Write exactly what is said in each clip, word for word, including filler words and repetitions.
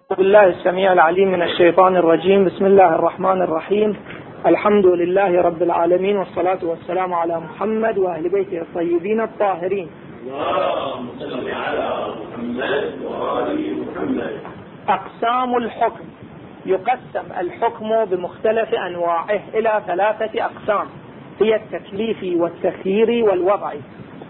بالله السميع العليم من الشيطان الرجيم. بسم الله الرحمن الرحيم. الحمد لله رب العالمين، والصلاة والسلام على محمد وأهل بيته الطيبين الطاهرين. اللهم صل على محمد وآل محمد. أقسام الحكم: يقسم الحكم بمختلف أنواعه إلى ثلاثة أقسام، هي التكليفي والتخييري والوضعي.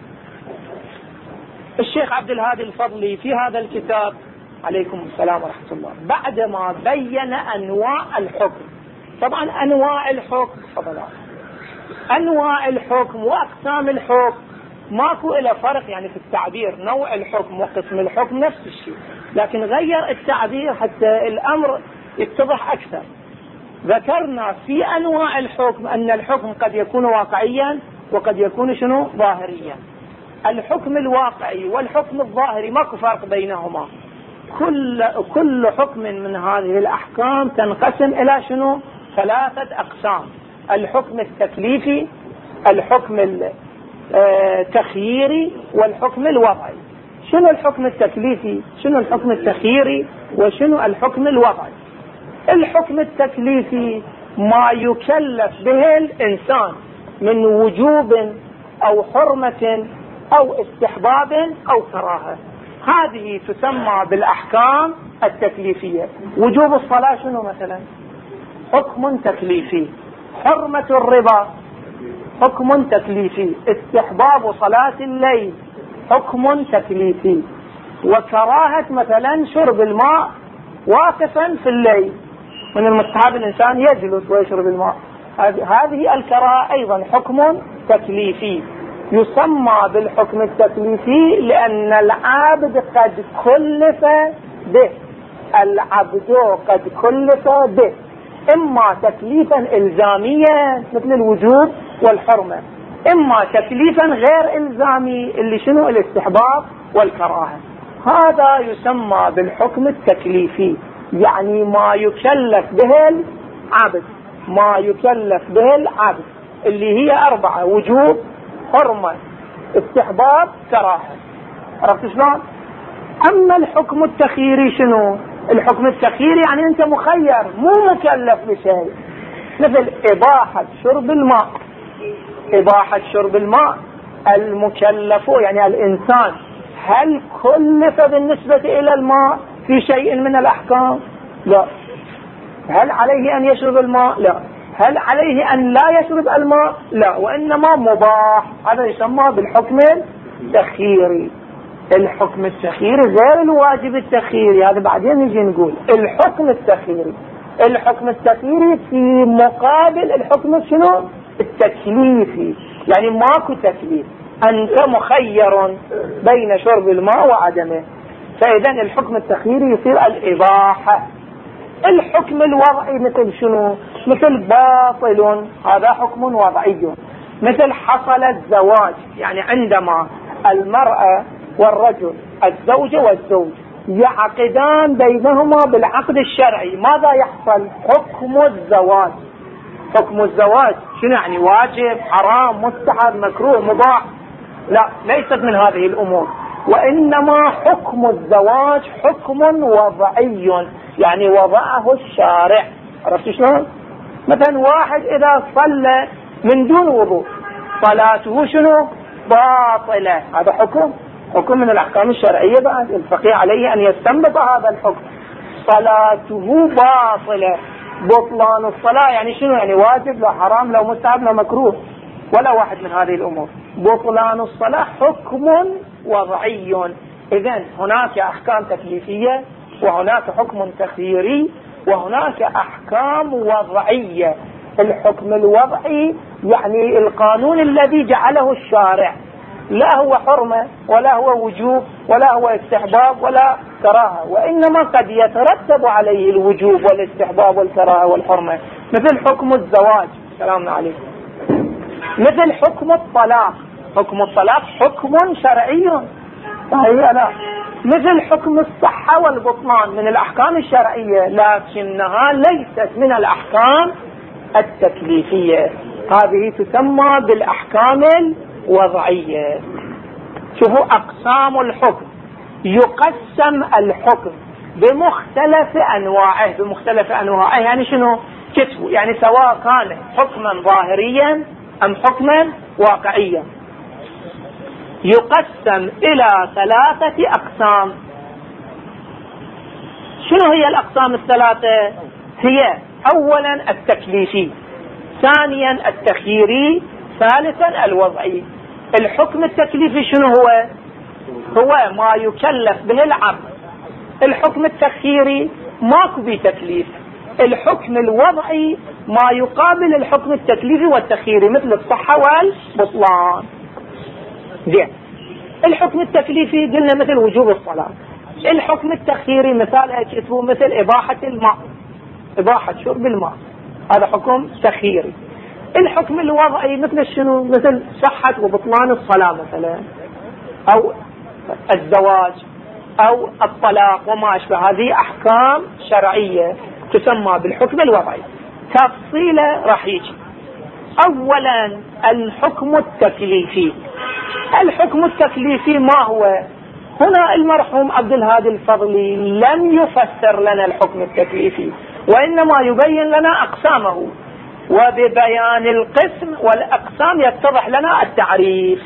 الشيخ عبد الهادي الفضلي في هذا الكتاب عليكم السلام ورحمة الله بعدما بين أنواع الحكم، طبعا أنواع الحكم فضلات أنواع الحكم وأقسام الحكم ماكو إلى فرق يعني في التعبير، نوع الحكم وقسم الحكم نفس الشيء، لكن غير التعبير حتى الأمر يتضح أكثر. ذكرنا في أنواع الحكم أن الحكم قد يكون واقعيا وقد يكون شنو ظاهريا. الحكم الواقعي والحكم الظاهري ماكو فرق بينهما، كل كل حكم من هذه الأحكام تنقسم إلى شنو ثلاثة أقسام: الحكم التكليفي، الحكم التخييري، والحكم الوضعي. شنو الحكم التكليفي؟ شنو الحكم التخييري؟ وشنو الحكم الوضعي؟ الحكم التكليفي ما يكلف به الإنسان من وجوب أو حرمة أو استحباب أو كراهة، هذه تسمى بالأحكام التكليفية. وجوب الصلاة شنو مثلا؟ حكم تكليفي. حرمة الربا حكم تكليفي. استحباب صلاة الليل حكم تكليفي. وكراهة مثلا شرب الماء واقفا في الليل، من المستحب الإنسان يجلس ويشرب الماء، هذه الكراهة أيضا حكم تكليفي. يسمى بالحكم التكليفي لأن العبد قد كلف به، العبد قد كلف به، إما تكليفا إلزاميا مثل الوجوب والحرمة، إما تكليفا غير إلزامي اللي شنو الاستحباب والكراهة. هذا يسمى بالحكم التكليفي، يعني ما يكلف به العبد، ما يكلف به العبد اللي هي أربعة: وجوب، حرمة، استحباب، كراهة. عرفت شلون؟ أما الحكم التخييري شنو؟ الحكم التخييري يعني أنت مخير مو مكلف بشيء، مثل إباحة شرب الماء. إباحة شرب الماء المكلف يعني الإنسان هل كلف بالنسبة إلى الماء في شيء من الأحكام؟ لا. هل عليه أن يشرب الماء؟ لا. هل عليه أن لا يشرب الماء؟ لا، وإنما مباح. هذا يسمى بالحكم التخييري. الحكم التخييري غير الواجب التخييري، هذا بعدين نجي نقول. الحكم التخييري الحكم التخييري في مقابل الحكم شنو؟ التكليفي، يعني ماكو تكليف، أنت مخير بين شرب الماء وعدمه، فإذا الحكم التخييري يصير الإباحة. الحكم الوضعي مثل شنو؟ مثل باطل، هذا حكم وضعي. مثل حصل الزواج، يعني عندما المرأة والرجل الزوجة والزوج يعقدان بينهما بالعقد الشرعي، ماذا يحصل؟ حكم الزواج. حكم الزواج شنو يعني؟ واجب، حرام، مستحب، مكروه، مباح؟ لا، ليست من هذه الأمور، وإنما حكم الزواج حكم وضعي، يعني وضعه الشارع. عرفت شلون؟ مثلا واحد إذا صلى من دون وضوء صلاته شنو؟ باطلة، هذا حكم حكم من الأحكام الشرعية. بعد الفقيه عليه أن يستنبط هذا الحكم، صلاته باطلة. بطلان الصلاة يعني شنو؟ يعني واجب، لا حرام، لا مستحب، لا مكروه، ولا واحد من هذه الأمور. بطلان الصلاة حكم وضعي. إذن هناك أحكام تكليفية، وهناك حكم تخييري، وهناك أحكام وضعية. الحكم الوضعي يعني القانون الذي جعله الشارع، لا هو حرمة ولا هو وجوب ولا هو استحباب ولا كراهة، وإنما قد يترتب عليه الوجوب والاستحباب والكراهة والحرمة، مثل حكم الزواج، سلام عليكم. مثل حكم الطلاق، حكم الطلاق حكم شرعي، صحيح؟ لا. مثل حكم الصحة والبطلان من الأحكام الشرعية، لكنها ليست من الأحكام التكليفية، هذه تسمى بالأحكام الوضعية. شوفوا أقسام الحكم: يقسم الحكم بمختلف أنواعه. بمختلف أنواعه يعني شنو؟ كتبه يعني سواء كان حكما ظاهريا أم حكما واقعيا. يقسم إلى ثلاثة أقسام. شنو هي الأقسام الثلاثة؟ هي أولا التكليفي، ثانيا التخييري، ثالثا الوضعي. الحكم التكليفي شنو هو؟ هو ما يكلف به العبد. الحكم التخييري ماكو به تكليف. الحكم الوضعي ما يقابل الحكم التكليفي والتخييري مثل الصحة والبطلان. زين، الحكم التكليفي قلنا مثل وجوب الصلاة. الحكم التخييري مثال اسمه مثل إباحة الماء، إباحة شرب الماء، هذا حكم تخييري. الحكم الوضعي مثل شنو؟ مثل صحة وبطلان الصلاة مثلا، أو الزواج، أو الطلاق وما أشبه. هذه أحكام شرعية تسمى بالحكم الوضعي. تفصيله راح يجي. أولا الحكم التكليفي. الحكم التكليفي ما هو؟ هنا المرحوم عبد الهادي الفضلي لم يفسر لنا الحكم التكليفي، وإنما يبين لنا أقسامه، وببيان القسم والأقسام يتضح لنا التعريف.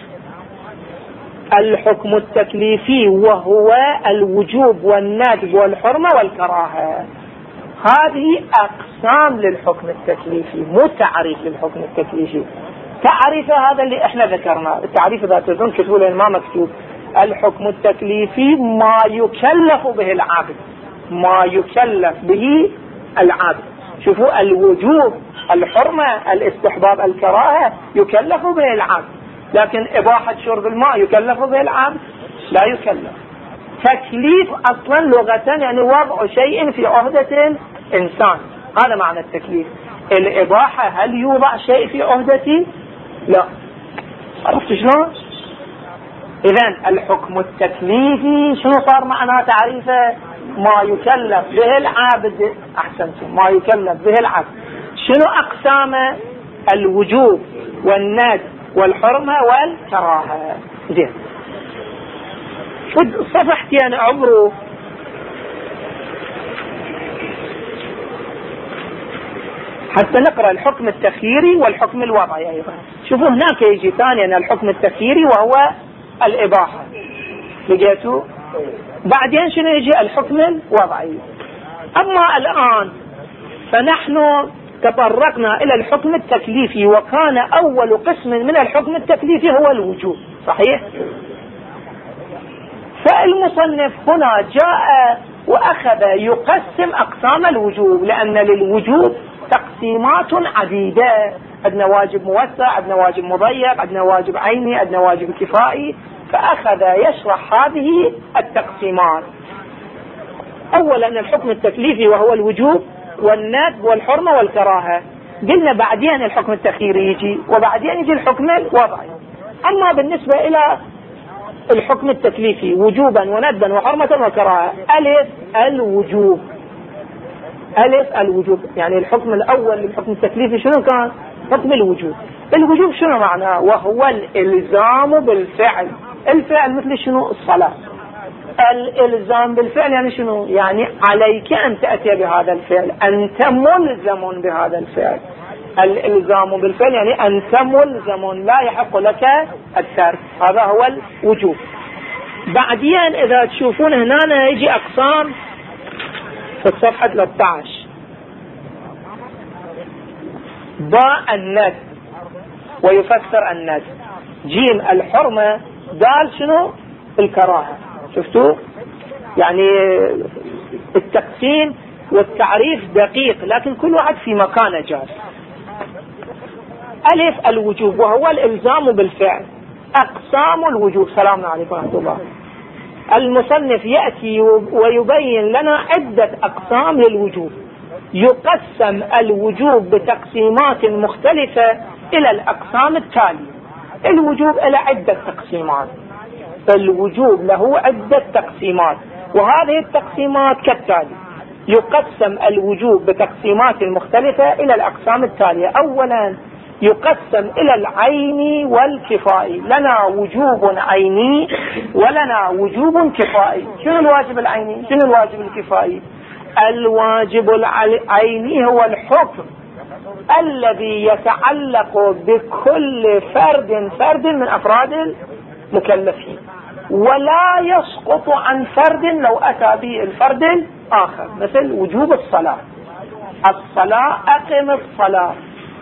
الحكم التكليفي وهو الوجوب والندب والحرمة والكراهة. هذه أقسام للحكم التكليفي، مو تعريف للحكم التكليفي. تعريف هذا اللي احنا ذكرناه. التعريف إذا تظن كتبوا لنا ما مكتوب. الحكم التكليفي ما يكلف به العبد، ما يكلف به العبد. شوفوا، الوجوب، الحرمة، الاستحباب، الكراهة يكلف به العبد، لكن إباحة شرب الماء يكلف به العبد؟ لا يكلف. تكليف أصلا لغة يعني وضع شيء في عهدة إنسان، هذا معنى التكليف. الإباحة هل يوضع شيء في عهدتي؟ لا. عرفت شلون؟ إذن الحكم التكليفي شنو صار معناه تعريفه؟ ما يكلف به العبد. أحسنتم، ما يكلف به العبد. شنو أقسامه؟ الوجوب والندب والحرمة والكراهة. زين، صفحتي أنا عبروا حتى نقرأ الحكم التخييري والحكم الوضعي أيضا. شوفوا هناك يجي ثانيا الحكم التخييري وهو الإباحة، لقيتوا؟ بعدين شنو يجي؟ الحكم الوضعي. أما الآن فنحن تطرقنا إلى الحكم التكليفي، وكان أول قسم من الحكم التكليفي هو الوجوب، صحيح؟ فالمصنف هنا جاء وأخذ يقسم أقسام الوجوب، لأن للوجوب تقسيمات عديدة. عندنا واجب موسع، عندنا واجب مضيق، عندنا واجب عيني، عندنا واجب كفائي. فأخذ يشرح هذه التقسيمات. أولا الحكم التكليفي وهو الوجوب والندب والحرمة والكراهة. قلنا بعدين الحكم التخييري يجي، وبعدين يجي الحكم الوضعي. أما بالنسبة إلى الحكم التكليفي وجوبا وندبا وحرمة وكراهة، ألف الوجوب. ألف الوجوب يعني الحكم الأول للحكم التكليفي شنو كان؟ حكم الوجوب. الوجوب شنو معناه؟ وهو الإلزام بالفعل. الفعل مثل شنو؟ الصلاة. الإلزام بالفعل يعني شنو؟ يعني عليك أن تأتي بهذا الفعل، أنت ملزم بهذا الفعل. الإلزام بالفعل يعني أنت ملزم، لا يحق لك الترك. هذا هو الوجوب. بعدين إذا تشوفون هنا يجي أقسام في الصفحة ثلاثة عشر. باء الندب ويفسر الندب. جيم الحرمة. دال شنو؟ الكراهة. شفتوا؟ يعني التقسيم والتعريف دقيق، لكن كل واحد في مكانه جاز. ألف الوجوب وهو الإلزام بالفعل. أقسام الوجوب. سلام عليكم ورحمة الله. المصنف يأتي ويبين لنا عدة أقسام للوجوب. يقسم الوجوب بتقسيمات مختلفة إلى الأقسام التالية. الوجوب إلى عدة تقسيمات. الوجوب له عدة تقسيمات، وهذه التقسيمات كالتالي. يقسم الوجوب بتقسيمات مختلفة إلى الأقسام التالية. أولا يقسم إلى العيني والكفائي. لنا وجوب عيني ولنا وجوب كفائي. شنو الواجب العيني؟ شنو الواجب الكفائي؟ الواجب العيني هو الحكم الذي يتعلق بكل فرد فرد من أفراد المكلفين، ولا يسقط عن فرد لو أتى به الفرد الآخر، مثل وجوب الصلاة. الصلاة أقم الصلاة،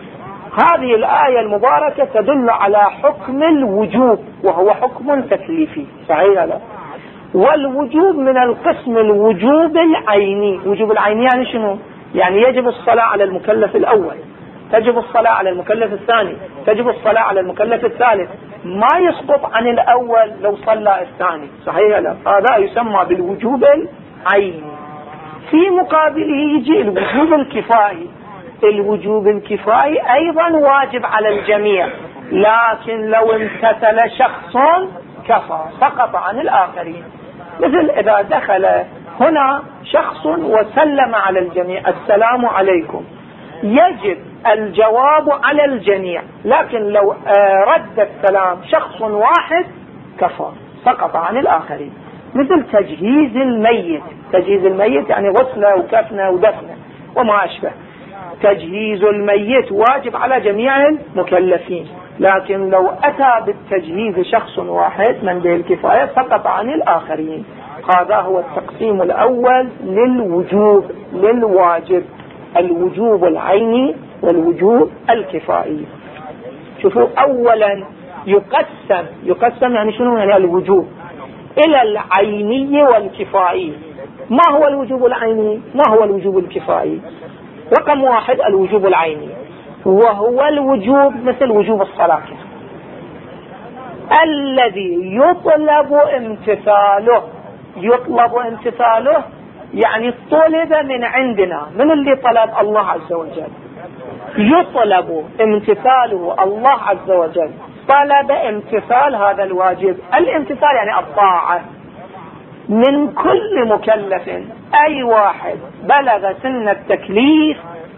هذه الآية المباركة تدل على حكم الوجوب وهو حكم تكليفي، صحيح لا؟ والوجوب من القسم الوجوب العيني. وجوب العيني يعني شنو؟ يعني يجب الصلاة على المكلف الأول، تجب الصلاة على المكلف الثاني، تجب الصلاة على المكلف الثالث، ما يسقط عن الأول لو صلى الثاني، صحيح لا؟ هذا يسمى بالوجوب العيني. في مقابله يجي الوجوب الكفائي. الوجوب الكفائي أيضا واجب على الجميع، لكن لو امتثل شخص كفى، سقط عن الآخرين. مثل إذا دخل هنا شخص وسلم على الجميع، السلام عليكم، يجب الجواب على الجميع، لكن لو رد السلام شخص واحد كفى، سقط عن الآخرين. مثل تجهيز الميت. تجهيز الميت يعني غسله وكفنه ودفنه وما أشبه. تجهيز الميت واجب على جميع المكلفين، لكن لو أتى بالتجهيز شخص واحد من به الكفاية سقط عن الآخرين. هذا هو التقسيم الأول للوجوب، للواجب، الوجوب العيني والوجوب الكفائي. شوفوا، أولا يقسم يقسم يعني شنو؟ يعني الوجوب إلى العيني والكفائي. ما هو الوجوب العيني؟ ما هو الوجوب الكفائي؟ رقم واحد الوجوب العيني، وهو الوجوب مثل وجوب الصلاة الذي يطلب امتثاله. يطلب امتثاله يعني طلب من عندنا. من اللي طلب؟ الله عز وجل. يطلب امتثاله، الله عز وجل طلب امتثال هذا الواجب. الامتثال يعني الطاعة من كل مكلف. أي واحد بلغ سن التكليف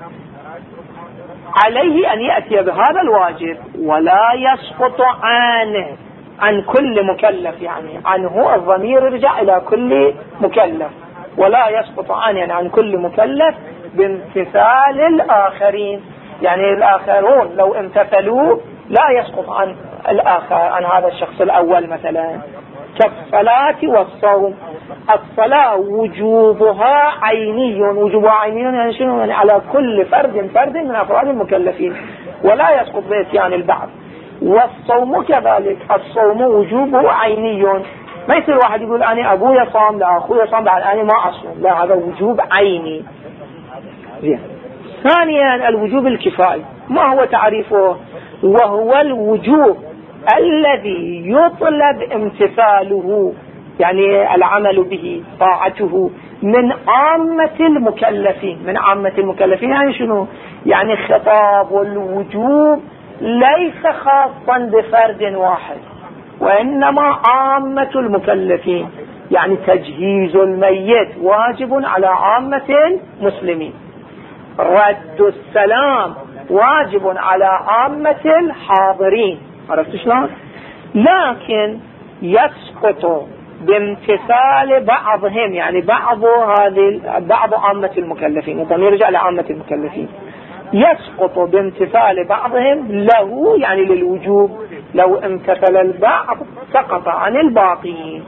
عليه أن يأتي بهذا الواجب، ولا يسقط عنه، عن كل مكلف، يعني عنه الضمير يرجع إلى كل مكلف، ولا يسقط عنه يعني عن كل مكلف بامتثال الآخرين. يعني الآخرون لو امتثلوا لا يسقط عن الآخر، عن هذا الشخص الأول مثلا، كالصلاة والصوم. الصلاة وجوبها عيني. وجوبها عيني يعني شنو؟ يعني على كل فرد فرد من أفراد المكلفين، ولا يسقط بإتيان البعض. والصوم كذلك، الصوم وجوبه عيني. ما يصير واحد يقول أنا أبويا صام، لا أخويا صام، بعد أنا ما أصوم، لا، هذا وجوب عيني. زين. ثانيا الوجوب الكفائي. ما هو تعريفه؟ وهو الوجوب الذي يطلب امتثاله، يعني العمل به، طاعته، من عامة المكلفين. من عامة المكلفين يعني شنو؟ يعني خطاب الوجوب ليس خاصا بفرد واحد، وإنما عامة المكلفين. يعني تجهيز الميت واجب على عامة المسلمين، رد السلام واجب على عامة الحاضرين. عرفت شلون؟ لكن يسقط بامتثال بعضهم، يعني بعض هذه بعض عامة المكلفين، الضمير يرجع لعامة المكلفين، يسقط بامتثال بعضهم له، يعني للوجوب. لو امتثل البعض سقط عن الباقين،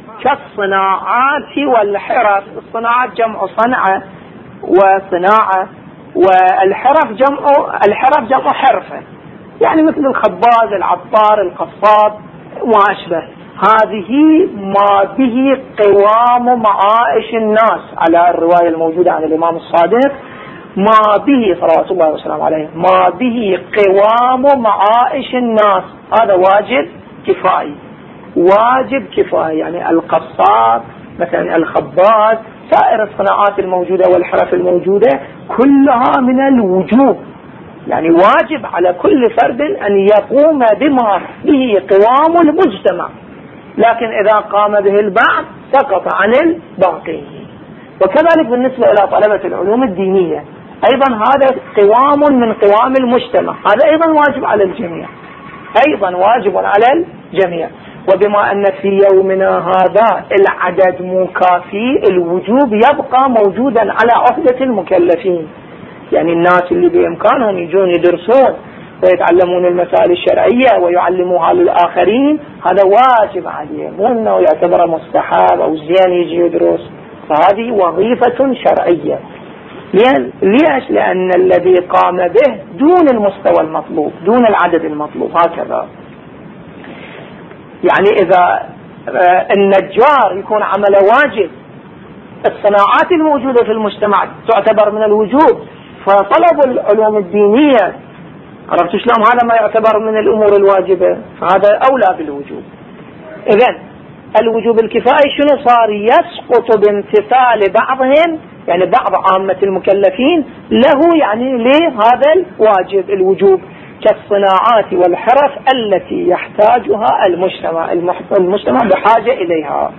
كالصناعات والحرف. الصناعات جمع صنعة وصناعة، والحرف جمع الحرف جمع حرفة، يعني مثل الخباز، العطار، القصاب وما أشبه. هذه ما به قوام معائش الناس، على الرواية الموجودة عن الإمام الصادق، ما به صلوات الله وسلامه عليه، ما به قوام معائش الناس. هذا واجب كفائي. واجب كفائي يعني القصاب مثلا، الخباز، سائر الصناعات الموجودة والحرف الموجودة كلها من الوجوب، يعني واجب على كل فرد أن يقوم بما به قوام المجتمع، لكن إذا قام به البعض سقط عن الباقي. وكذلك بالنسبة إلى طلبة العلوم الدينية، أيضا هذا قوام من قوام المجتمع، هذا أيضا واجب على الجميع، أيضا واجب على الجميع. وبما أن في يومنا هذا العدد مو كافي، الوجوب يبقى موجودا على عهدة المكلفين، يعني الناس اللي بإمكانهم يجون يدرسون ويتعلمون المسائل الشرعية ويعلموها للآخرين، هذا واجب عليهم، مو أنه يعتبر مستحب أو زين يجي يدرس، فهذه وظيفة شرعية. ليش؟ لأن الذي قام به دون المستوى المطلوب، دون العدد المطلوب، هكذا. يعني إذا النجار يكون عمله واجب، الصناعات الموجودة في المجتمع تعتبر من الوجوب، فطلب العلوم الدينية، عرفت شلون؟ هذا ما يعتبر من الأمور الواجبة، فهذا أولى بالوجوب. إذن الوجوب الكفائي شنو صار؟ يسقط بامتثال بعضهم، يعني بعض عامة المكلفين له، يعني لهذا الواجب الوجوب، كالصناعات والحرف التي يحتاجها المجتمع، المجتمع بحاجة إليها.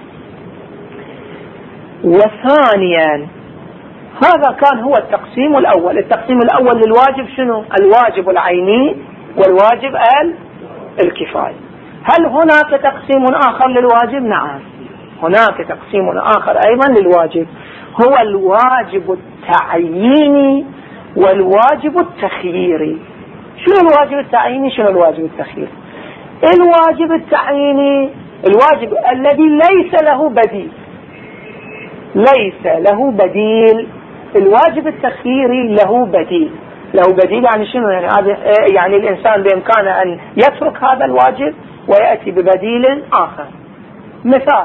وثانيا، هذا كان هو التقسيم الأول. التقسيم الأول للواجب شنو؟ الواجب العيني والواجب الكفاية. هل هناك تقسيم آخر للواجب؟ نعم، هناك تقسيم آخر أيضا للواجب، هو الواجب التعييني والواجب التخييري. شنو الواجب التعييني؟ شنو الواجب التخييري؟ الواجب التعييني الواجب الذي ليس له بديل، ليس له بديل. الواجب التخييري له بديل. له بديل يعني شنو؟ يعني, يعني الإنسان بإمكانه أن يترك هذا الواجب ويأتي ببديل آخر. مثال،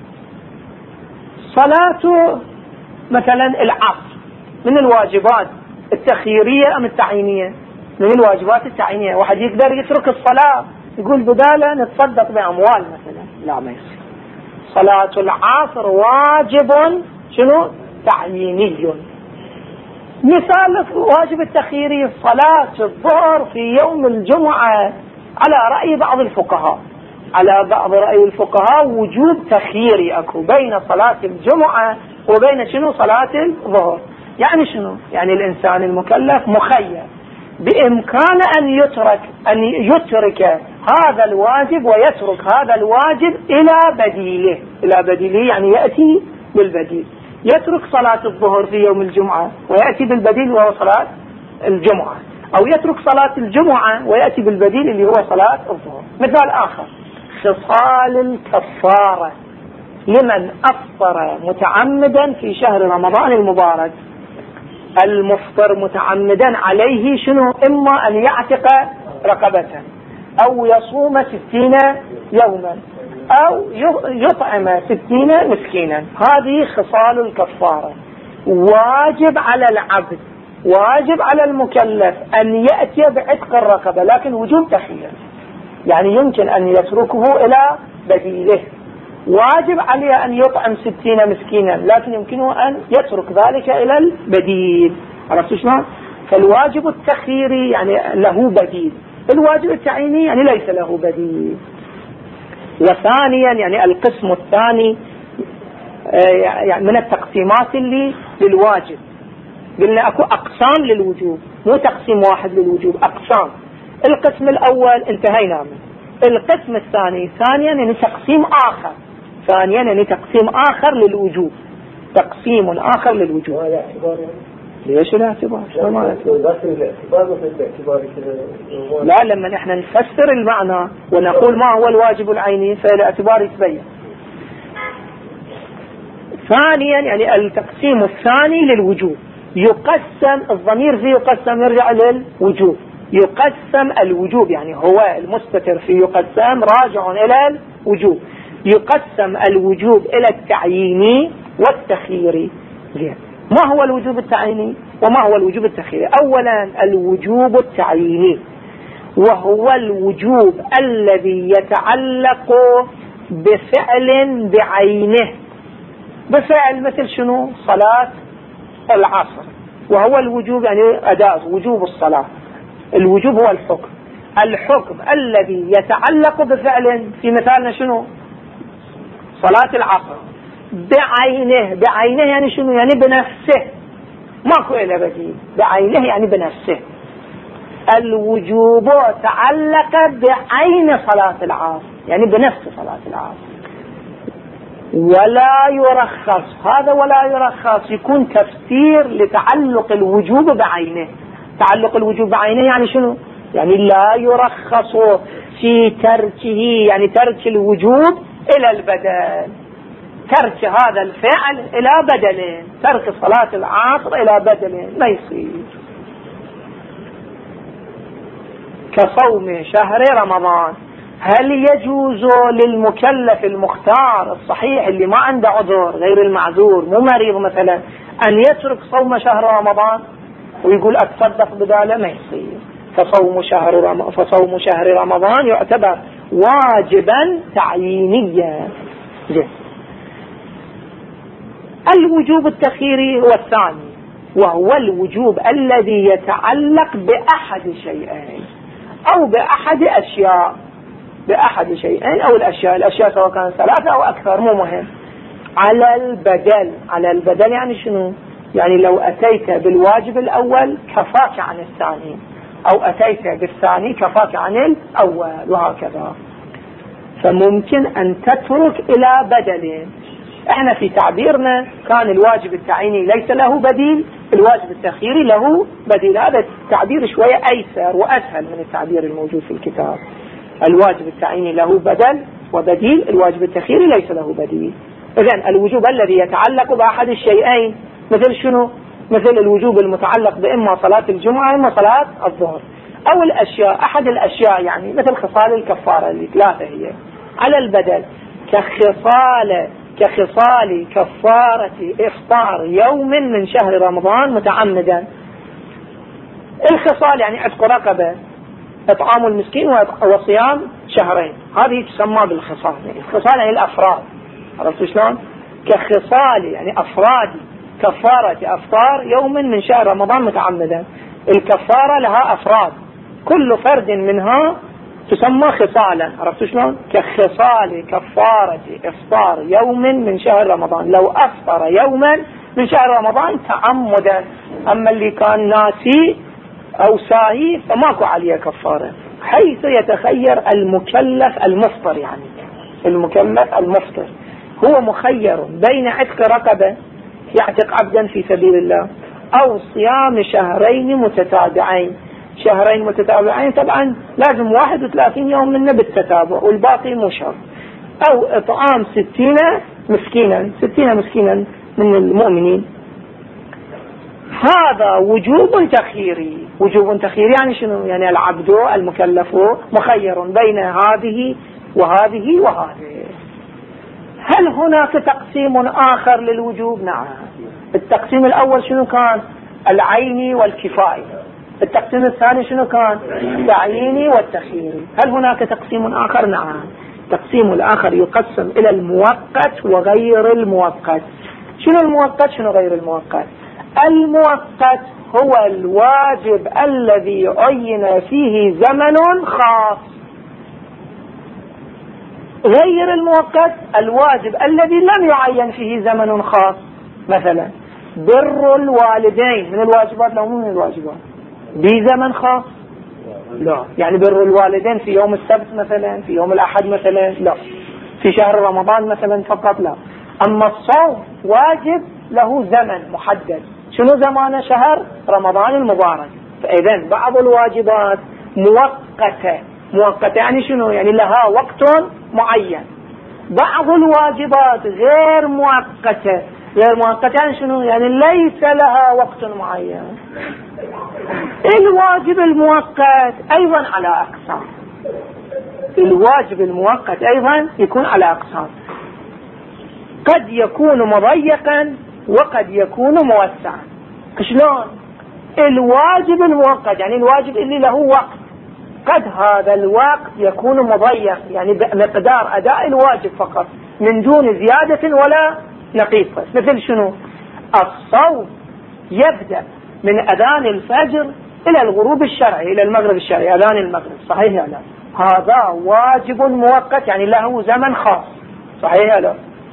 صلاة مثلا العصر من الواجبات التخييرية أم التعيينية؟ من الواجبات التعيينية. واحد يقدر يترك الصلاة يقول بداله نتصدق بأموال مثلا، لا، ما يصير. صلاة العصر واجب شنو؟ تعييني. مثال واجب التخييري، صلاة الظهر في يوم الجمعة، على رأي بعض الفقهاء، على بعض رأي الفقهاء وجوب تخييري أكو بين صلاة الجمعة وبين شنو؟ صلاة الظهر. يعني شنو؟ يعني الإنسان المكلف مخير بإمكان أن يترك أن يترك هذا الواجب ويترك هذا الواجب إلى بديله. إلى بديله يعني يأتي بالبديل، يترك صلاة الظهر في يوم الجمعة ويأتي بالبديل وهو صلاة الجمعة، أو يترك صلاة الجمعة ويأتي بالبديل اللي هو صلاة الظهر. مثال آخر، خصال الكفارة لمن أفطر متعمدا في شهر رمضان المبارك. المفطر متعمدا عليه شنو؟ إما أن يعتق رقبة، أو يصوم ستين يوما، أو يطعم ستين مسكينا. هذه خصال الكفارة. واجب على العبد، واجب على المكلف أن يأتي بعتق الرقبة، لكن وجوب تخيير، يعني يمكن أن يتركه إلى بديله. واجب عليه أن يطعم ستين مسكينا، لكن يمكنه أن يترك ذلك إلى البديل. عرفت شلون؟ فالواجب التخييري يعني له بديل، الواجب التعييني يعني ليس له بديل. وثانيا، يعني القسم الثاني يعني من التقسيمات اللي للواجب، قلنا أكو أقسام للوجوب، مو تقسيم واحد للوجوب، أقسام. القسم الأول انتهينا منه. القسم الثاني، ثانيا يعني تقسيم آخر، ثانيا يعني تقسيم آخر للوجوب، تقسيم آخر للوجوب. ليش الاعتبار؟ لا، لما نحن نفسر المعنى ونقول ما هو الواجب العيني فالاعتبار يتبين. ثانيا يعني التقسيم الثاني للوجوب، يقسم الضمير فيه، يقسم يرجع للوجوب، يقسم الوجوب، يعني هو المستتر فيه يقسم راجع إلى الوجوب. يقسم الوجوب إلى التعييني والتخييري. ما هو الوجوب التعييني وما هو الوجوب التخييري؟ أولا الوجوب التعييني وهو الوجوب الذي يتعلق بفعل بعينه، بفعل مثل شنو؟ صلاة العصر، وهو الوجوب يعني أداء وجوب الصلاة. الوجوب هو الحكم، الحكم الذي يتعلق بفعل، في مثالنا شنو؟ صلاة العصر، بعينه. بعينه يعني شنو؟ يعني بنفسه، ماكو إلى بديل، بعينه يعني بنفسه. الوجوب تعلق بعين صلاة العصر، يعني بنفس صلاة العصر. ولا يرخص، هذا ولا يرخص يكون تفسير لتعلق الوجوب بعينه. تعلق الوجوب بعينه يعني شنو؟ يعني لا يرخص في تركه، يعني ترك الوجوب إلى البدل، ترك هذا الفعل إلى بدل، ترك صلاة العصر إلى بدل ما يصير. كصوم شهر رمضان، هل يجوز للمكلف المختار الصحيح اللي ما عنده عذر غير المعذور، مو مريض مثلا، أن يترك صوم شهر رمضان ويقول أتصدق بداله؟ ما يصير. فصوم شهر رم... فصوم شهر رمضان يعتبر واجبا تعيينيا. جه. الوجوب التخييري هو الثاني، وهو الوجوب الذي يتعلق بأحد شيئين أو بأحد أشياء، بأحد شيئين أو الأشياء، الأشياء سواء كانت ثلاثة أو أكثر مو مهم. على البدل، على البدل يعني شنو؟ يعني لو أتيت بالواجب الأول كفاك عن الثاني، أو أتيت بالثاني كفاك عن الأول، وهكذا. فممكن أن تترك إلى بدل. احنا في تعبيرنا كان الواجب التعييني ليس له بديل، الواجب التخييري له بديل. هذا التعبير شوية أيسر وأسهل من التعبير الموجود في الكتاب. الواجب التعييني له بدل وبديل، الواجب التخييري ليس له بديل. إذن الوجوب الذي يتعلق بأحد الشيئين مثل شنو؟ مثل الوجوب المتعلق بإما صلاة الجمعة إما صلاة الظهر، أو الأشياء، أحد الأشياء يعني مثل خصال الكفارة اللي ثلاثة هي على البدل، كخصال كخصال كفارة إفطار يوم من شهر رمضان متعمدا. الخصال يعني عتق رقبة، إطعام المسكين وصيام شهرين، هذه تسمى بالخصال. يعني الخصال يعني الأفراد، عرفتوا شلون؟ كخصال يعني أفراد كفارة أفطار يوم من شهر رمضان متعمدا. الكفارة لها أفراد، كل فرد منها تسمى خصالا، عرفتوا شلون؟ كخصال كفارة إفطار يوم من شهر رمضان، لو أفطر يوما من شهر رمضان تعمدا. أما اللي كان ناسي أو ساهي فماكو عليه كفارة، حيث يتخير المكلف المفطر، يعني المكلف المفطر هو مخير بين عتق رقبة يعتق عبدا في سبيل الله، أو صيام شهرين متتابعين. شهرين متتابعين طبعا لازم واحد وثلاثين يوم منه بالتتابع والباقي مو شرط، أو إطعام ستين مسكينا، ستين مسكينا من المؤمنين. هذا وجوب تخييري. وجوب تخييري يعني شنو؟ يعني العبد المكلف مخير بين هذه وهذه وهذه. هل هناك تقسيم آخر للوجوب؟ نعم. التقسيم الأول شنو كان؟ العيني والكفائي. التقسيم الثاني شنو كان؟ التعييني والتخييري. هل هناك تقسيم آخر؟ نعم. التقسيم الآخر يقسم إلى المؤقت وغير المؤقت. شنو المؤقت شنو غير المؤقت؟ المؤقت هو الواجب الذي عين فيه زمن خاص. غير المؤقت الواجب الذي لم يعين فيه زمن خاص. مثلا بر الوالدين من الواجبات لو مو من الواجبات بزمن خاص؟ لا. يعني بر الوالدين في يوم السبت مثلا، في يوم الأحد مثلا؟ لا. في شهر رمضان مثلا فقط؟ لا. أما الصوم واجب له زمن محدد. شنو زمانه؟ شهر رمضان المبارك. فإذن بعض الواجبات مؤقتة. مؤقتة يعني شنو؟ يعني لها وقت معين. بعض الواجبات غير مؤقتة. غير مؤقتة يعني شنو؟ يعني ليس لها وقت معين. الواجب المؤقت أيضا على أقسام. الواجب المؤقت أيضا يكون على أقسام، قد يكون مضيقا وقد يكون موسعا. شلون؟ الواجب المؤقت يعني الواجب اللي له وقت، قد هذا الوقت يكون مضيق، يعني بمقدار أداء الواجب فقط من دون زيادة ولا نقيصة. مثل شنو؟ الصوم يبدأ من أذان الفجر إلى الغروب الشرعي، إلى المغرب الشرعي، أذان المغرب، صحيح لا؟ هذا واجب مؤقت يعني له زمن خاص، صحيح لا؟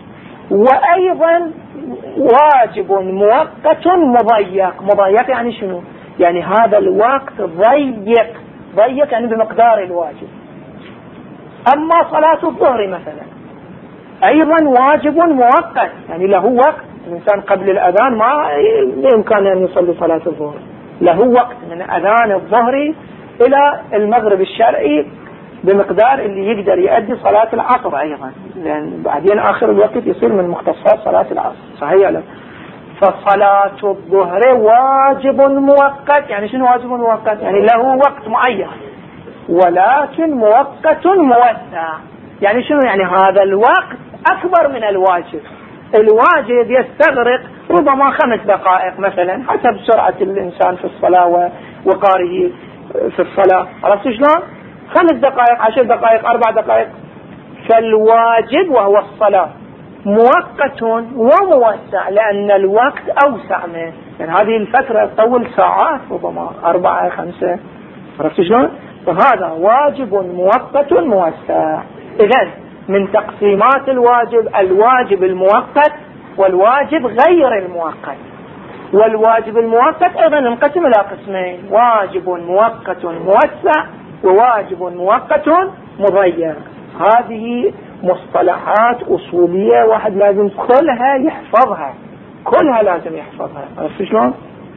وأيضا واجب مؤقت مضيق. مضيق يعني شنو؟ يعني هذا الوقت ضيق، ضيق يعني بمقدار الواجب. أما صلاة الظهر مثلا أيضا واجب مؤقت، يعني له وقت. الإنسان قبل الأذان ما يمكن أن يصلي صلاة الظهر، له وقت من أذان الظهر إلى المغرب الشرعي بمقدار اللي يقدر يؤدي صلاة العصر أيضا، لأن بعدين آخر الوقت يصير من مختصات صلاة العصر. صحيح لا؟ فصلاة الظهر واجب مؤقت. يعني شنو واجب مؤقت؟ يعني له وقت معين ولكن مؤقت موسع. يعني شنو؟ يعني هذا الوقت أكبر من الواجب. الواجب يستغرق ربما خمس دقائق مثلا حسب سرعة الإنسان في الصلاة ووقاره في الصلاة. عرفت شلون؟ خمس دقائق، عشر دقائق، أربع دقائق. فالواجب وهو الصلاة مؤقت وموسع لأن الوقت أوسع منه، يعني هذه الفترة تطول ساعات ربما أربعة خمسة. عرفت شلون؟ فهذا واجب مؤقت موسع. إذن من تقسيمات الواجب الواجب المؤقت والواجب غير المؤقت. والواجب المؤقت أيضا ينقسم إلى قسمين: واجب مؤقت موسع وواجب مؤقت مضيق. هذه مصطلحات أصولية واحد لازم كلها يحفظها، كلها لازم يحفظها. عرفت شلون؟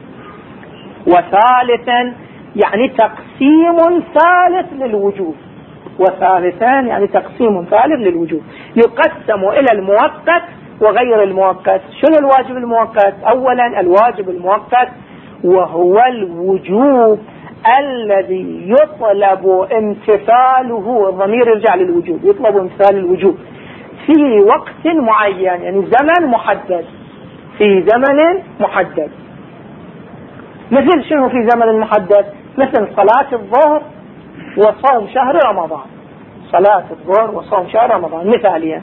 وثالثا يعني تقسيم ثالث للوجوب. وثالثان يعني تقسيم ثالث للوجوب، يقسم إلى المؤقت وغير المؤقت. شنو الواجب المؤقت؟ أولا الواجب المؤقت وهو الوجوب الذي يطلب امتثاله، الضمير يرجع للوجوب، يطلب امتثال الوجوب في وقت معين، يعني زمن محدد، في زمن محدد. مثل شنو في زمن محدد؟ مثل صلاة الظهر وصوم شهر رمضان. صلاة الظهر وصوم شهر رمضان مثاليا.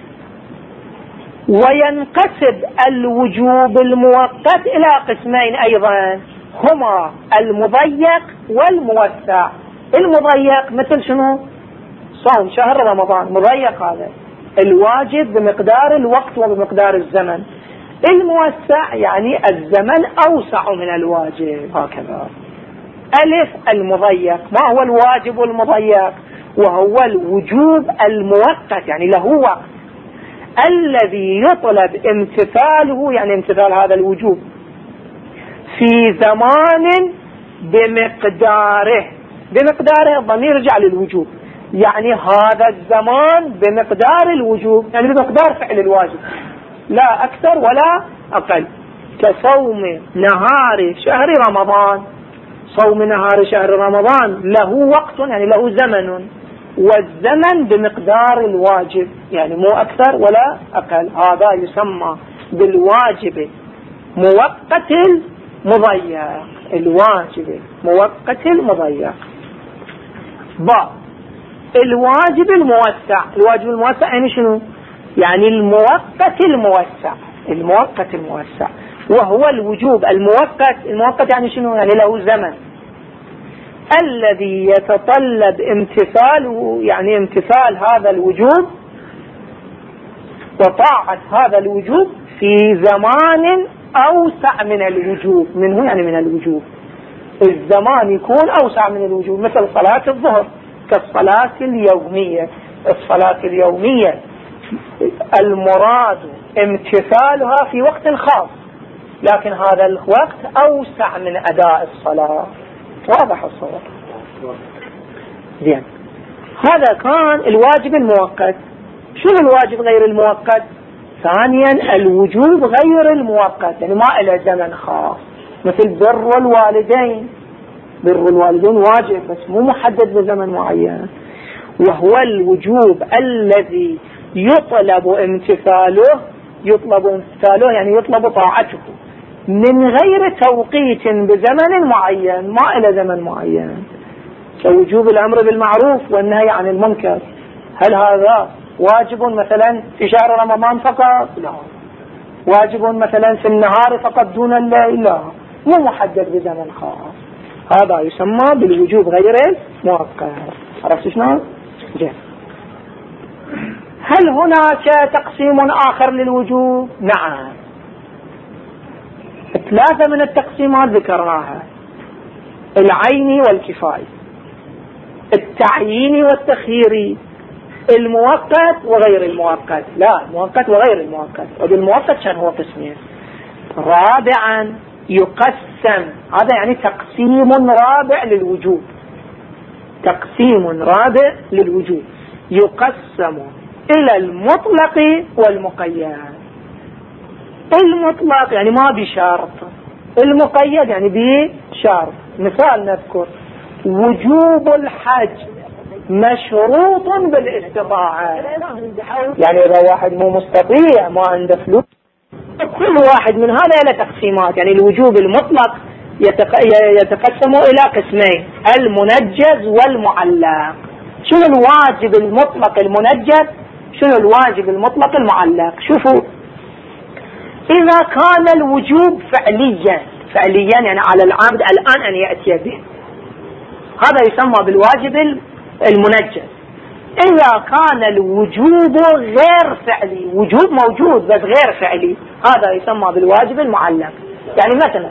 وينقسم الوجوب المؤقت إلى قسمين أيضا، هما المضيق والموسع. المضيق مثل شنو؟ صوم شهر رمضان مضيق، هذا الواجب بمقدار الوقت وبمقدار الزمن. الموسع يعني الزمن أوسع من الواجب. هكذا. ألف المضيق. ما هو الواجب المضيق؟ وهو الوجوب المؤقت، يعني له وقت، الذي يطلب امتثاله، يعني امتثال هذا الوجوب في زمان بمقداره. بمقداره الضمير يرجع للوجوب، يعني هذا الزمان بمقدار الوجوب، يعني بمقدار فعل الواجب لا أكثر ولا أقل. كصوم نهار شهر رمضان. صوم نهار شهر رمضان له وقت، يعني له زمن، والزمن بمقدار الواجب، يعني مو أكثر ولا أقل. هذا يسمى بالواجب مؤقت المضيق. الواجب مؤقت المضيق. با الواجب الموسع. الواجب الموسع يعني شنو؟ يعني المؤقت الموسع. المؤقت الموسع وهو الوجوب المؤقت. المؤقت يعني شنو؟ يعني له زمن، الذي يتطلب امتثاله، يعني امتثال هذا الوجوب وطاعة هذا الوجوب في زمان أوسع من الوجوب. منه يعني من الوجوب، الزمان يكون أوسع من الوجوب. مثل صلاة الظهر كالصلاة اليومية. الصلاة اليومية المراد امتثالها في وقت خاص، لكن هذا الوقت أوسع من أداء الصلاة. واضح الصور؟ زين. هذا كان الواجب المؤقت. شنو الواجب غير المؤقت؟ ثانيا الوجوب غير المؤقت، يعني ما إلى زمن خاص، مثل بر الوالدين. بر الوالدين واجب بس مو محدد بزمن معين، وهو الوجوب الذي يطلب امتثاله. يطلب امتثاله يعني يطلب طاعته من غير توقيت بزمن معين، ما إلى زمن معين. كوجوب الأمر بالمعروف والنهي عن المنكر. هل هذا واجب مثلا في شهر رمضان فقط؟ لا. واجب مثلا في النهار فقط دون الليل؟ لا، مو محدد بزمن خاص. هذا يسمى بالوجوب غير المؤقت. عرفت شنو؟ جيد. هل هناك تقسيم آخر للوجوب؟ نعم، ثلاثة من التقسيمات ذكرناها: العيني والكفاية، التعييني والتخييري، المؤقت وغير المؤقت. لا، المؤقت وغير المؤقت. وبالمؤقت كان هو قسمين. رابعا يقسم، هذا يعني تقسيم رابع للوجوب، تقسيم رابع للوجوب يقسم إلى المطلق والمقيد. المطلق يعني ما بشرط، المقيد يعني بشرط. مثال نذكر: وجوب الحج مشروط بالاستطاعة، يعني إذا واحد مو مستطيع ما عنده فلوس. كل واحد من هذا له تقسيمات. يعني الوجوب المطلق يتقسم إلى قسمين: المنجز والمعلق. شنو الواجب المطلق المنجز؟ شنو الواجب المطلق المعلق؟ شوفوا، إذا كان الوجوب فعليا، فعليا يعني على العبد الآن أن يأتي به، هذا يسمى بالواجب المنجز. إذا كان الوجوب غير فعلي، وجوب موجود بس غير فعلي، هذا يسمى بالواجب المعلق. يعني مثلا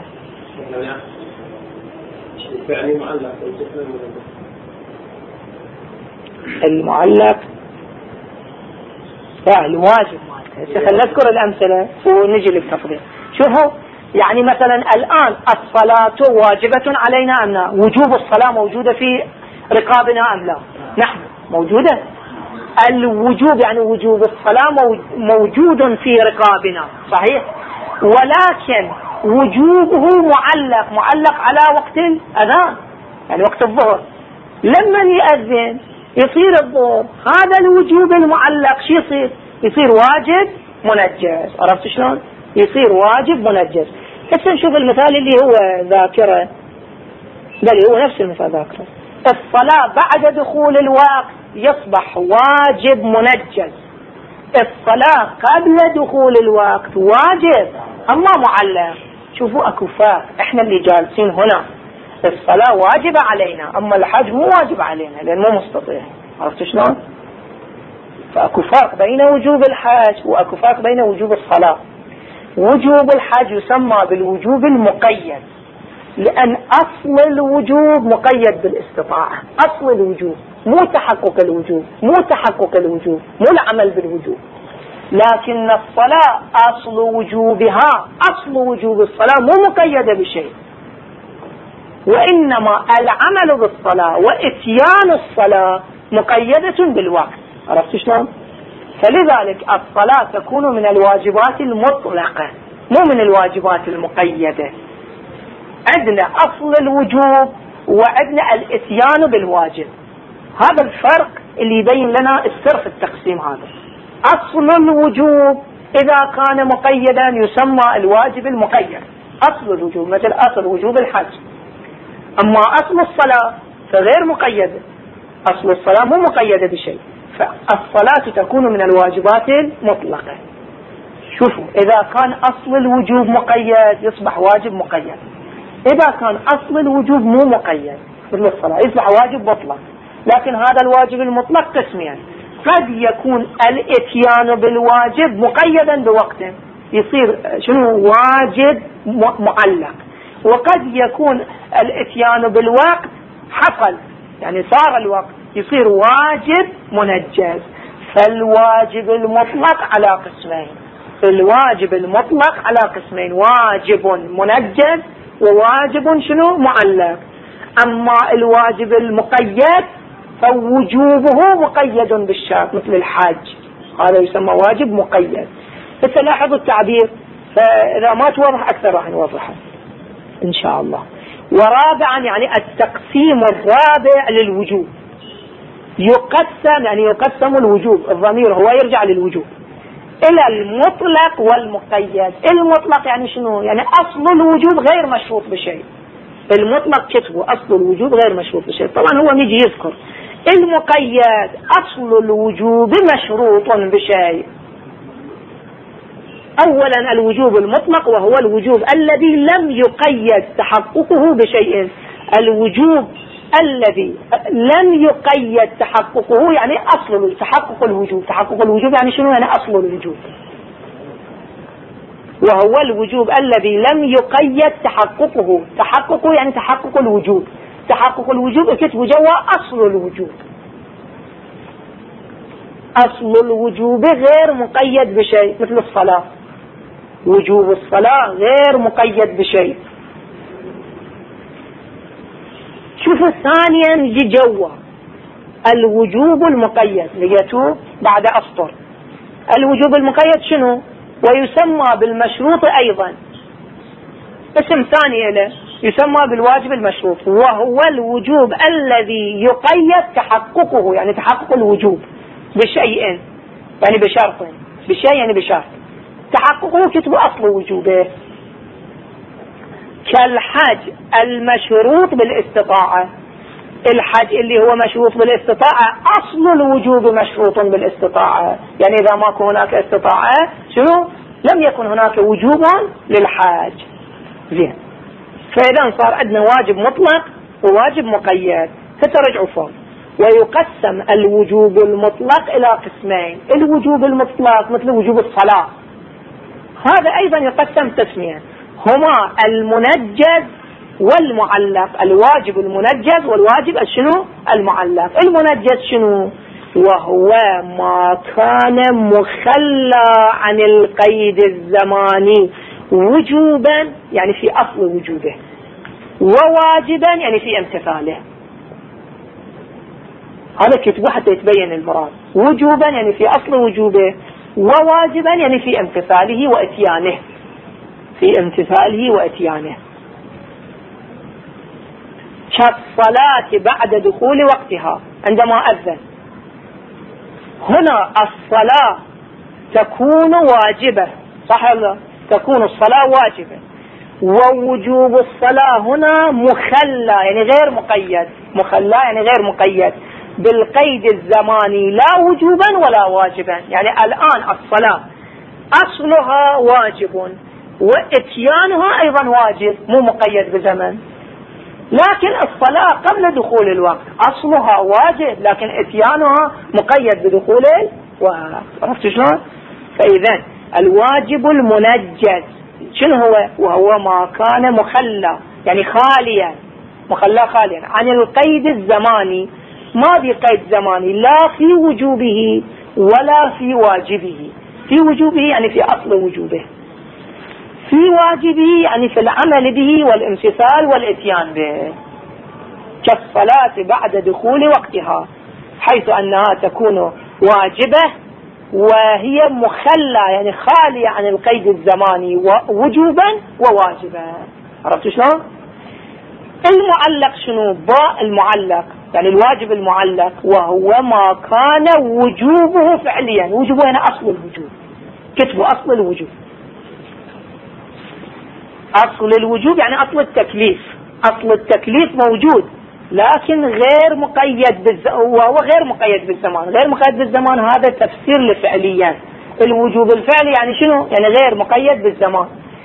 المعلق لا الواجب. خلينا نذكر الأمثلة ونجي للتفضيل. شوفوا، يعني مثلا الآن الصلاة واجبة علينا أم لا؟ وجوب الصلاة موجودة في رقابنا أم لا؟ نحن موجودة. الوجوب يعني وجوب الصلاة موجود في رقابنا، صحيح، ولكن وجوبه معلق، معلق على وقت الأذان، يعني وقت الظهر. لما يأذن يصير الظهر، هذا الوجوب المعلق شو يصير؟ يصير واجب منجز. عرفت شلون؟ يصير واجب منجز. هسه نشوف المثال اللي هو ذاكرة، بل هو نفس المثال ذاكرة. الصلاة بعد دخول الوقت يصبح واجب منجز، الصلاة قبل دخول الوقت واجب أما معلق. شوفوا أكو فرق، احنا اللي جالسين هنا الصلاة واجبة علينا، أما الحج مو واجب علينا لأن مو مستطيع. عرفت شلون؟ فأكو فرق بين وجوب الحج وأكو فرق بين وجوب الصلاة. وجوب الحج يسمى بالوجوب المقيد، لأن أصل الوجوب مقيد بالاستطاعة. أصل الوجوب مو تحقق الوجوب، مو تحقق الوجوب مو العمل بالوجوب. لكن الصلاة أصل وجوبها، أصل وجوب الصلاة مو مقيدة بشيء، وإنما العمل بالصلاة وإتيان الصلاة مقيدة بالوقت. عرفت شلون؟ فلذلك الصلاة تكون من الواجبات المطلقة مو من الواجبات المقيدة. عندنا أصل الوجوب وعندنا الإتيان بالواجب. هذا الفرق اللي يبين لنا السر في التقسيم هذا. أصل الوجوب إذا كان مقيدا يسمى الواجب المقيد، أصل الوجوب، مثل أصل وجوب الحج. أما أصل الصلاة فغير مقيدة، أصل الصلاة مو مقيدة بشيء، فالصلاة تكون من الواجبات المطلقة. شوفوا، إذا كان أصل الوجوب مقيد يصبح واجب مقيد، إذا كان أصل الوجوب مو مقيد مثل الصلاة يصبح واجب مطلق. لكن هذا الواجب المطلق قسمين: قد يكون الاتيان بالواجب مقيدا بوقت يصير شنو واجب معلق، وقد يكون الاتيان بالوقت حصل يعني صار الوقت يصير واجب منجز. فالواجب المطلق على قسمين، الواجب المطلق على قسمين: واجب منجز وواجب شنو معلق. أما الواجب المقيد فوجوبه مقيد بالشرط مثل الحج، هذا يسمى واجب مقيد. فتلاحظوا التعبير، فإذا ما توضح أكثر راح نوضحه إن شاء الله. ورابعا يعني التقسيم الرابع للوجوب، يقسم يعني يقسم الوجوب، الضمير هو يرجع للوجوب، إلى المطلق والمقيد. المطلق يعني شنو؟ يعني أصل الوجوب غير مشروط بشيء. المطلق كتبه أصل الوجوب غير مشروط بشيء، طبعا هو نيجي يذكر. المقيد أصل الوجوب مشروط بشيء. أولا الوجوب المطلق وهو الوجوب الذي لم يقيد تحققه بشيء. الوجوب الذي لم يقيد تحققه يعني أصل تحقق الوجوب. تحقق الوجوب يعني شنو؟ يعني أصل الوجوب، وهو الوجوب الذي لم يقيد تحققه. تحققه يعني تحقق الوجوب. تحقق الوجوب اكتبوا جوا أصل الوجوب. أصل الوجوب غير مقيد بشيء، مثل الصلاة، وجوب الصلاة غير مقيد بشيء. شوفوا ثانيا يجي جوا الوجوب المقيد، لقيتوه بعد أسطر. الوجوب المقيد شنو؟ ويسمى بالمشروط أيضا، اسم ثاني له، يسمى بالواجب المشروط، وهو الوجوب الذي يقيد تحققه، يعني تحقق الوجوب بشيء، يعني بشرط، بشيء يعني بشرط. تحققه كتب أصل وجوبه، كالحج المشروط بالاستطاعة. الحج اللي هو مشروط بالاستطاعة أصل الوجوب مشروط بالاستطاعة، يعني إذا ماكو هناك استطاعة شنو؟ لم يكن هناك وجوب للحج. زين، فإذا صار عندنا واجب مطلق وواجب مقيد. فترجعوا فوق. ويقسم الوجوب المطلق إلى قسمين. الوجوب المطلق مثل وجوب الصلاة، هذا أيضا يقسم تسمية، هما المنجز والمعلق. الواجب المنجز والواجب الشنو؟ المعلق. المنجز شنو؟ وهو ما كان مخلى عن القيد الزماني وجوبا، يعني في أصل وجوبه، وواجبا يعني في امتثاله. هذا كتبه حتى يتبين المراد. وجوبا يعني في أصل وجوبه، وواجبا يعني في امتثاله واتيانه، في امتثاله واتيانه. كالصلاة بعد دخول وقتها عندما أذن. هنا الصلاة تكون واجبة، صح ولا؟ تكون الصلاة واجبة، ووجوب الصلاة هنا مخلى يعني غير مقيد. مخلى يعني غير مقيد بالقيد الزماني، لا وجوبا ولا واجبا. يعني الآن الصلاة أصلها واجب واتيانها أيضا واجب، مو مقيد بزمن. لكن الصلاة قبل دخول الوقت أصلها واجب، لكن اتيانها مقيد بدخول الوقت. عرفت شلون؟ فإذا الواجب المنجز شنو هو؟ وهو ما كان مخلى يعني خاليا، مخلى خاليا عن القيد الزماني. ما في قيد زماني لا في وجوبه ولا في واجبه. في وجوبه يعني في أصل وجوبه، في واجبه يعني في العمل به والامتثال والاتيان به. كالصلاة بعد دخول وقتها، حيث أنها تكون واجبة وهي مخلى يعني خالية عن القيد الزماني وجوبا وواجبا. عرفت شلون؟ المعلق شنو؟ باء المعلق يعني الواجب المعلق، وهو ما كان وجوبه فعليا. وجوبه هنا أصل الوجوب، كتبوا أصل الوجوب. أصل الوجوب يعني أصل التكليف. أصل التكليف موجود لكن غير مقيد بالز... وهو غير مقيد بالزمان. غير مقيد بالزمان هذا تفسير لفعليا. الوجوب الفعلي يعني شنو؟ يعني غير مقيد بالزمان،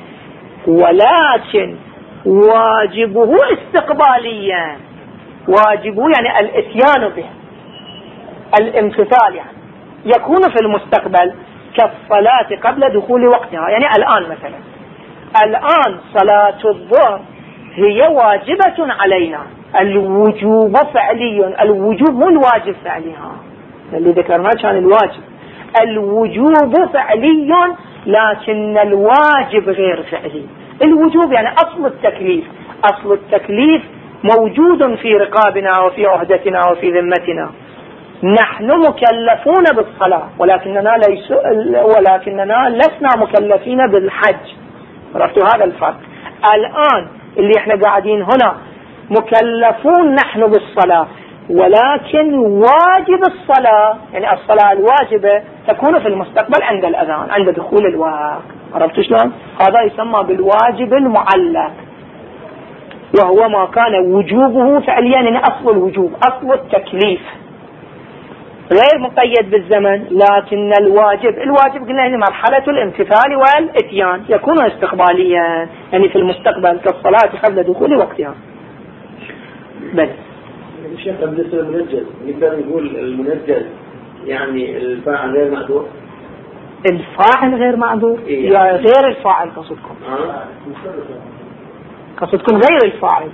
ولكن واجبه استقباليا. واجبه يعني الاتيان به، الامتثال، يعني يكون في المستقبل. كالصلاة قبل دخول وقتها، يعني الآن مثلا، الآن صلاة الظهر هي واجبة علينا. الوجوب فعلي، الوجوب مو الواجب فعلي، ها اللي ذكرناه كان الواجب. الوجوب فعلي لكن الواجب غير فعلي. الوجوب يعني أصل التكليف. أصل التكليف موجود في رقابنا وفي عهدتنا وفي ذمتنا. نحن مكلفون بالصلاة ولكننا ليس ولكننا لسنا مكلفين بالحج. عرفتوا هذا الفرق؟ الآن اللي احنا قاعدين هنا مكلفون نحن بالصلاة، ولكن واجب الصلاة يعني الصلاة الواجبة تكون في المستقبل عند الأذان، عند دخول الوقت. عرفتوا شلون؟ هذا يسمى بالواجب المعلق، وهو ما كان وجوبه فعليا يعني أصل الوجوب، أصل التكليف، غير مقيد بالزمن. لكن الواجب الواجب قلنا يعني مرحلة الامتثال والاتيان، يكون استقباليا يعني في المستقبل، كالصلاة قبل دخول وقتها. بل الشيخ بالنسبة للمنجز نقدر نقول المنجز يعني الفاعل غير معذور. الفاعل غير معذور إيه؟ يا غير الفاعل قصدكم؟ آه. قصدكم غير الفاعل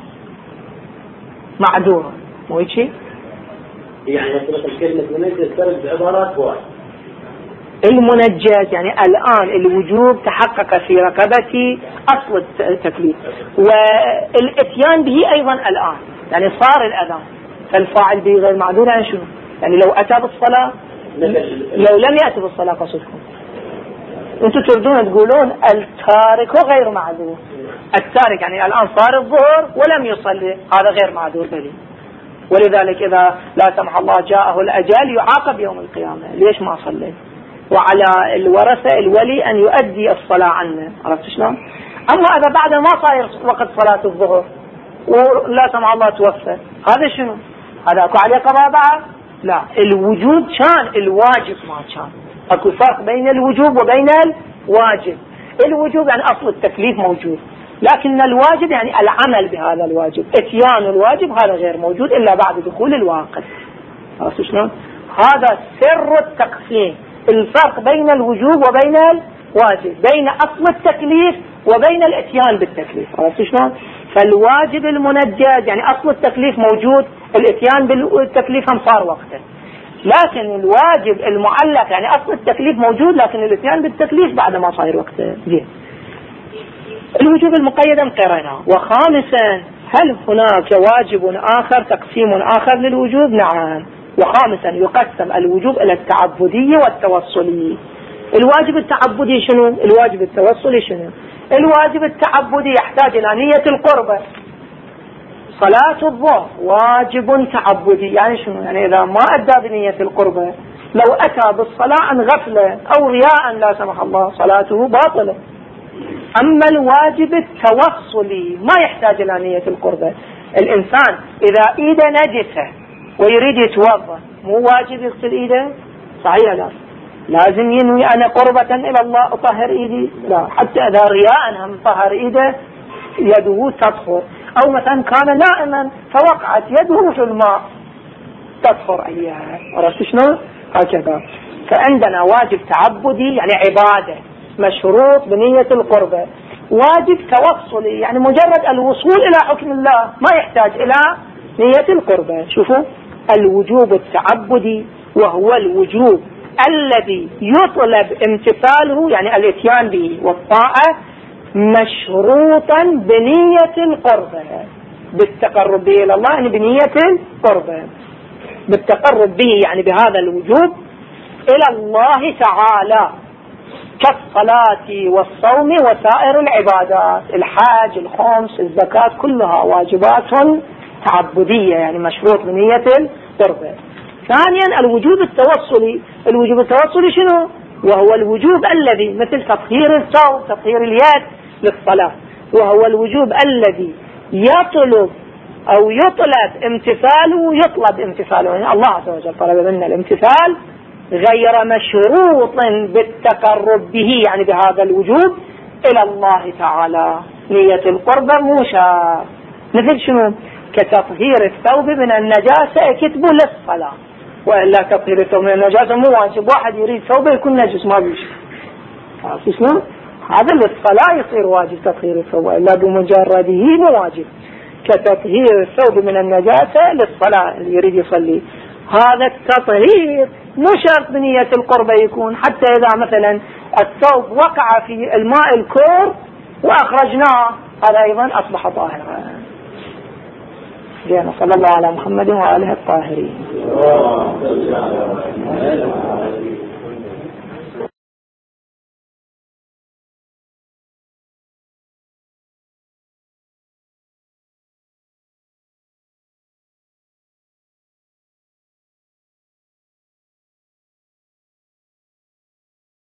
معذور مو هيك شيء؟ يعني مثلا كلمة منجز ترد بعبارات واحد. المنجز يعني الآن الوجوب تحقق في رقبتي أصل التكليف والاتيان به أيضا الآن يعني صار الأذان فالفاعل به غير معذور. يعني شنو؟ يعني لو أتى بالصلاة لو لم يأتي بالصلاة قصدكم أنتم تردون تقولون التارك غير معذور. التارك يعني الآن صار الظهر ولم يصلي هذا غير معذور به. ولذلك إذا لا سمح الله جاءه الأجل يعاقب يوم القيامة ليش ما صلي. وعلى الورثة الولي أن يؤدي الصلاة عنه. عرفت شلون؟ أما إذا بعد ما صاير وقت صلاة الظهر ولا سمح الله توفى هذا شنو؟ هذا أكو عليه قضاء بعد؟ لا الوجوب كان الواجب ما كان. أكو فرق بين الوجوب وبين الواجب. الوجوب يعني أصل التكليف موجود لكن الواجب يعني العمل بهذا الواجب. اتيان الواجب هذا غير موجود إلا بعد دخول الواقت. عرفت شلون؟ هذا سر التقسيم الفرق بين الوجوب وبين الواجب بين أصل التكليف وبين الاتيان بالتكليف. عرفت شلون؟ فالواجب المنجز يعني أصل التكليف موجود الاتيان بالتكليف هم صار وقته. لكن الواجب المعلق يعني أصل التكليف موجود لكن الاتيان بالتكليف بعد ما صاير وقته. زين. الوجوب المقيد قريناه. وخامسا هل هناك واجب آخر تقسيم آخر للوجوب؟ نعم. وخامسا يقسم الوجوب إلى التعبدي والتوصلي. الواجب التعبدي شنو؟ الواجب التوصلي شنو؟ الواجب التعبدي يحتاج إلى نية القربة. صلاة الظهر واجب تعبدي يعني شنو؟ يعني إذا ما أدى بنية القربة لو أتى بالصلاة عن غفلة أو رياء لا سمح الله صلاته باطلة. أما الواجب التوصلي ما يحتاج إلى نية القربة. الإنسان إذا إيده نجسة ويريد يتوضا مو واجب يغسل إيده؟ صحيح لا؟ لازم ينوي أنا قربة إلى الله أطهر إيدي؟ لا. حتى إذا رياء هم طهر إيده يده تطهر. أو مثلا كان نائما فوقعت يده في الماء تطهر أيها. عرفت شنو؟ هكذا. فعندنا واجب تعبدي يعني عبادة مشروط بنية القربة. واجب توصلي يعني مجرد الوصول إلى حكم الله ما يحتاج إلى نية القربة. شوفوا الوجوب التعبدي وهو الوجوب الذي يطلب امتثاله يعني الاتيان به والطاعة مشروطا بنية القربة بالتقرب به إلى الله يعني بنية القربة بالتقرب به يعني بهذا الوجوب إلى الله تعالى كالصلاة والصوم وسائر العبادات. الحج الخمس الزكاة كلها واجبات تعبدية يعني مشروط بنية القربة. ثانيا الوجوب التوصلي. الوجوب التوصلي شنو؟ وهو الوجوب الذي مثل تطهير الثوب تطهير اليد للصلاة. وهو الوجوب الذي يطلب أو يطلب امتثاله يطلب امتثاله يعني الله عز وجل طلب منا الامتثال غير مشروط بالتقرب به يعني بهذا الوجوب إلى الله تعالى. نية القربة مو شرط. مثل شنو؟ كتطهير الثوب من النجاسة كتبه للصلاة وإلا تطهير الثوب من النجاسة مو واجب. واحد يريد ثوبه يكون نجس ما بيش شنو؟ هذا للصلاة يصير واجب تطهير الثوب إلا بمجرده مو واجب. كتطهير الثوب من النجاسة للصلاة اللي يريد يصلي هذا التطهير مو شرط بنية القربة يكون. حتى إذا مثلا الثوب وقع في الماء الكور وأخرجناه هذا أيضا أصبح طاهرا. جينا صلى الله على محمد وآله الطاهرين.